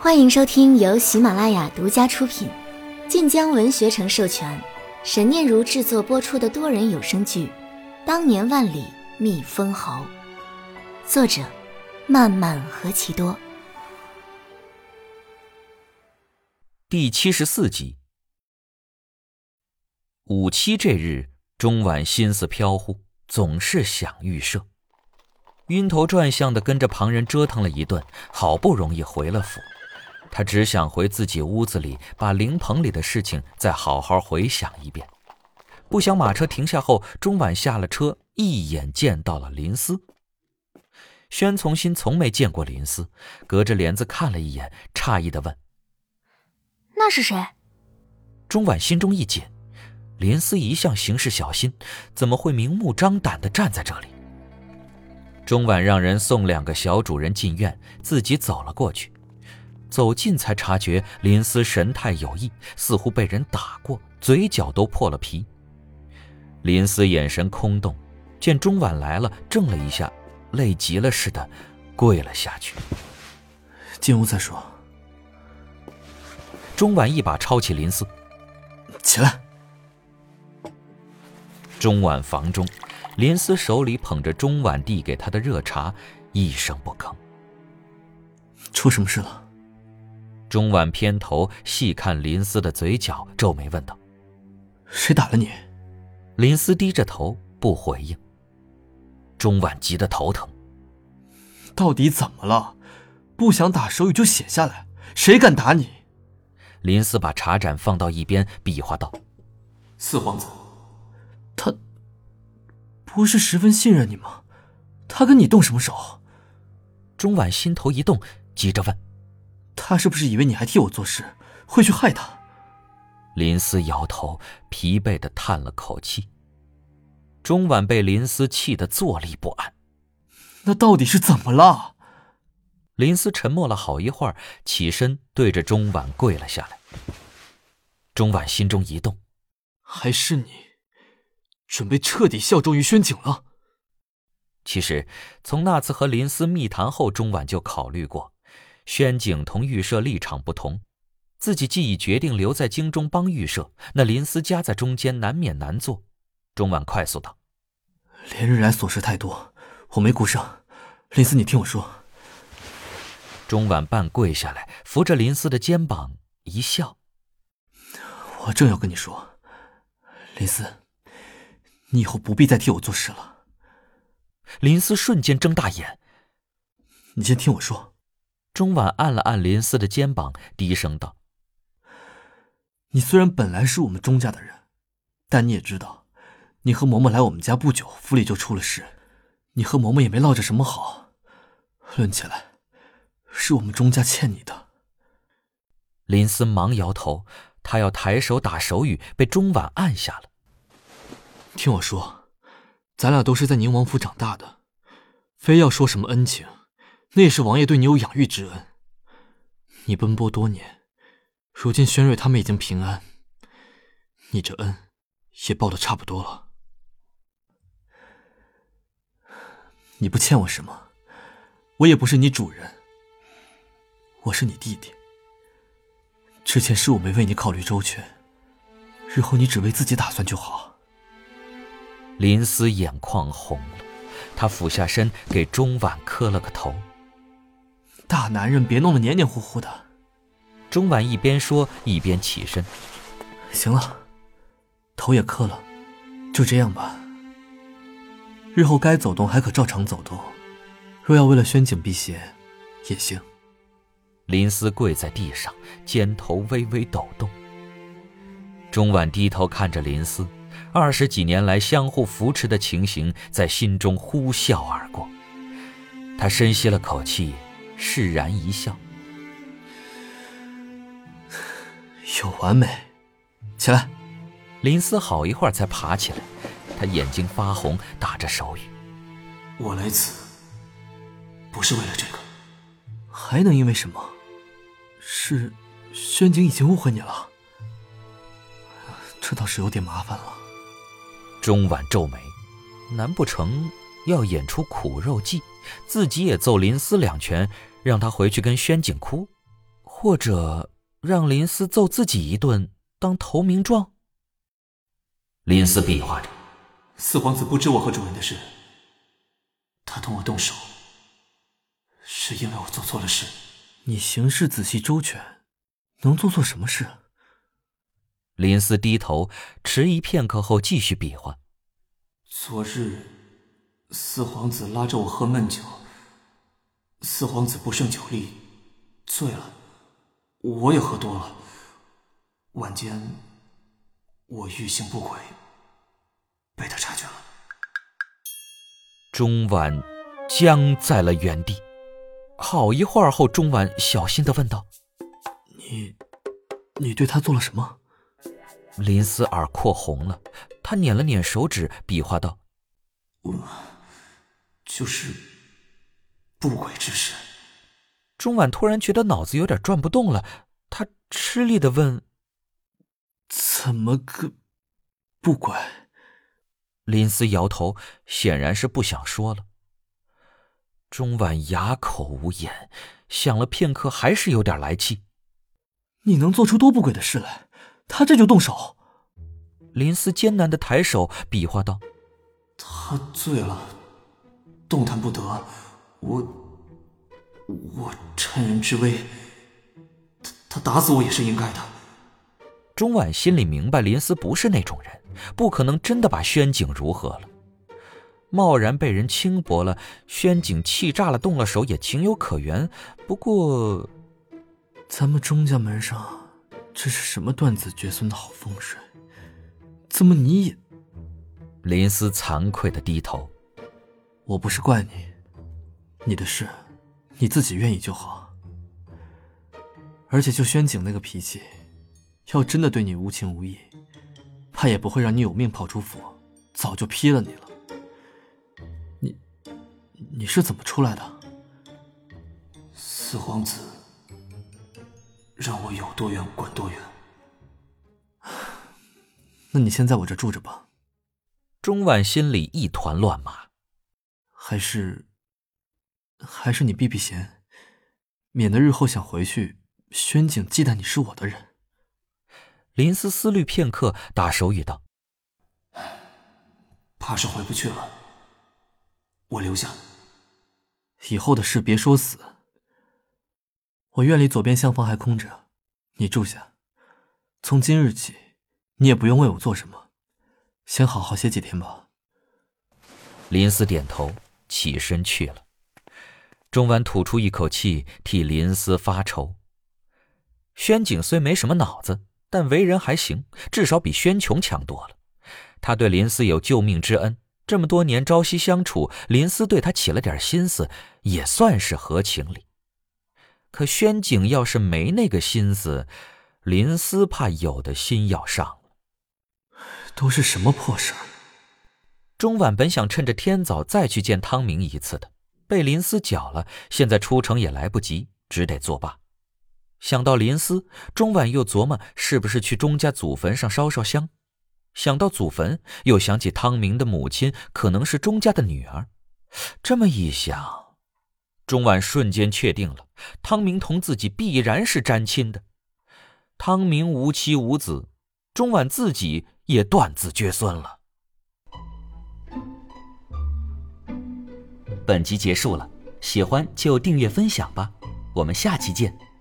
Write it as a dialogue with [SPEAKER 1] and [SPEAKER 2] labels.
[SPEAKER 1] 欢迎收听由喜马拉雅独家出品，晋江文学城授权，沈念如制作播出的多人有声剧《当年万里觅封侯》，作者漫漫何其多。
[SPEAKER 2] 第74集。午期这日，钟婉心思飘忽，总是想预设，晕头转向的跟着旁人折腾了一顿，好不容易回了府。他只想回自己屋子里，把灵棚里的事情再好好回想一遍。不想马车停下后，钟婉下了车，一眼见到了林思。宣从新从没见过林思，隔着帘子看了一眼，诧异地问：
[SPEAKER 1] 那是谁？
[SPEAKER 2] 钟婉心中一紧，林思一向行事小心，怎么会明目张胆地站在这里？钟婉让人送2个小主人进院，自己走了过去。走近才察觉林思神态有异，似乎被人打过，嘴角都破了皮。林思眼神空洞，见钟婉来了，怔了一下，累极了似的跪了下去。
[SPEAKER 3] 进屋再说。
[SPEAKER 2] 钟婉一把抄起林思，
[SPEAKER 3] 起来。
[SPEAKER 2] 钟婉房中，林思手里捧着钟婉递给他的热茶，一声不吭。
[SPEAKER 3] 出什么事了？
[SPEAKER 2] 钟婉偏头细看林思的嘴角，皱眉问道：
[SPEAKER 3] 谁打了你？
[SPEAKER 2] 林思低着头不回应。钟婉急得头疼。
[SPEAKER 3] 到底怎么了？不想打手语就写下来，谁敢打你？
[SPEAKER 2] 林思把茶盏放到一边，比划道：
[SPEAKER 3] 四皇子，他不是十分信任你吗？他跟你动什么手？
[SPEAKER 2] 钟婉心头一动，急着问：
[SPEAKER 3] 他是不是以为你还替我做事，会去害他？
[SPEAKER 2] 林思摇头，疲惫地叹了口气。钟婉被林思气得坐立不安。
[SPEAKER 3] 那到底是怎么了？
[SPEAKER 2] 林思沉默了好一会儿，起身对着钟婉跪了下来。钟婉心中一动，
[SPEAKER 3] 还是你准备彻底效忠于宣景了？
[SPEAKER 2] 其实从那次和林思密谈后，钟婉就考虑过，宣景同御舍立场不同，自己既已决定留在京中帮御舍，那林思夹在中间难免难做。钟婉快速道：
[SPEAKER 3] 连日来琐事太多，我没顾上。林思，你听我说。
[SPEAKER 2] 钟婉半跪下来，扶着林思的肩膀一笑：
[SPEAKER 3] 我正要跟你说，林思，你以后不必再替我做事了。
[SPEAKER 2] 林思瞬间睁大眼：
[SPEAKER 3] 你先听我说。
[SPEAKER 2] 钟婉按了按林思的肩膀，低声道：
[SPEAKER 3] 你虽然本来是我们钟家的人，但你也知道，你和嬷嬷来我们家不久，府里就出了事，你和嬷嬷也没落着什么好，论起来是我们钟家欠你的。
[SPEAKER 2] 林思忙摇头，他要抬手打手语，被钟婉按下了。
[SPEAKER 3] 听我说，咱俩都是在宁王府长大的，非要说什么恩情，那也是王爷对你有养育之恩。你奔波多年，如今宣瑞他们已经平安，你这恩也报得差不多了。你不欠我什么，我也不是你主人，我是你弟弟。之前是我没为你考虑周全，日后你只为自己打算就好。
[SPEAKER 2] 林思眼眶红了，他俯下身给钟婉磕了个头。
[SPEAKER 3] 大男人别弄得黏黏糊糊的。
[SPEAKER 2] 钟婉一边说一边起身。
[SPEAKER 3] 行了，头也磕了，就这样吧。日后该走动还可照常走动，若要为了宣景避邪也行。
[SPEAKER 2] 林思跪在地上，肩头微微抖动。钟婉低头看着林思，20几年来相互扶持的情形在心中呼啸而过。他深吸了口气，释然一笑：
[SPEAKER 3] 有完没？起来。
[SPEAKER 2] 林思好一会儿才爬起来，他眼睛发红，打着手语：
[SPEAKER 3] 我来此不是为了这个。还能因为什么？是宣景已经误会你了，这倒是有点麻烦了。
[SPEAKER 2] 钟婉皱眉，难不成要演出苦肉计，自己也揍林思2拳，让他回去跟宣景哭？ 或者让林思揍自己一顿当投名状？林思比划着，
[SPEAKER 3] 四皇子不知我和主人的事，他同我动手，是因为我做错了事。你行事仔细周全，能做错什么事？
[SPEAKER 2] 林思低头，迟疑片刻后继续比划。
[SPEAKER 3] 昨日，四皇子拉着我喝闷酒，四皇子不胜酒力，醉了，我也喝多了。晚间，我欲行不轨，被他察觉了。
[SPEAKER 2] 钟婉僵在了原地，好一会儿后，钟婉小心地问道：“
[SPEAKER 3] 你对他做了什么？”
[SPEAKER 2] 林思耳廓红了，他捻了捻手指，比划道：“
[SPEAKER 3] 我就是不轨之事。”
[SPEAKER 2] 钟婉突然觉得脑子有点转不动了，他吃力地问：“
[SPEAKER 3] 怎么个不轨？”
[SPEAKER 2] 林思摇头，显然是不想说了。钟婉哑口无言，想了片刻，还是有点来气。
[SPEAKER 3] 你能做出多不轨的事来，他这就动手？
[SPEAKER 2] 林思艰难地抬手比划道：“
[SPEAKER 3] 他醉了，动弹不得，我趁人之危，他打死我也是应该的。”
[SPEAKER 2] 钟婉心里明白林思不是那种人，不可能真的把宣景如何了。贸然被人轻薄了，宣景气炸了动了手也情有可原。不过
[SPEAKER 3] 咱们钟家门上这是什么断子绝孙的好风水，怎么你也……
[SPEAKER 2] 林思惭愧地低头。
[SPEAKER 3] 我不是怪你，你的事你自己愿意就好。而且就宣景那个脾气，要真的对你无情无义，怕也不会让你有命跑出府，早就批了你了。你是怎么出来的？四皇子让我有多远管多远。那你先在我这住着吧。
[SPEAKER 2] 钟婉心里一团乱麻。
[SPEAKER 3] 还是你避避嫌，免得日后想回去，宣景忌惮你是我的人。
[SPEAKER 2] 林思思虑片刻，打手语道：“
[SPEAKER 3] 怕是回不去了，我留下。以后的事别说死。我院里左边厢房还空着，你住下。从今日起，你也不用为我做什么，先好好歇几天吧。”
[SPEAKER 2] 林思点头，起身去了。钟婉吐出一口气，替林思发愁。宣景虽没什么脑子，但为人还行，至少比宣琼强多了。他对林思有救命之恩，这么多年朝夕相处，林思对他起了点心思，也算是合情理。可宣景要是没那个心思，林思怕有的心要上了。
[SPEAKER 3] 都是什么破事儿？
[SPEAKER 2] 钟婉本想趁着天早再去见汤明一次的，被林思搅了，现在出城也来不及，只得作罢。想到林思，钟婉又琢磨是不是去钟家祖坟上烧烧香。想到祖坟，又想起汤明的母亲可能是钟家的女儿。这么一想，钟婉瞬间确定了，汤明同自己必然是沾亲的。汤明无妻无子，钟婉自己也断子绝孙了。本集结束了，喜欢就订阅分享吧，我们下期见。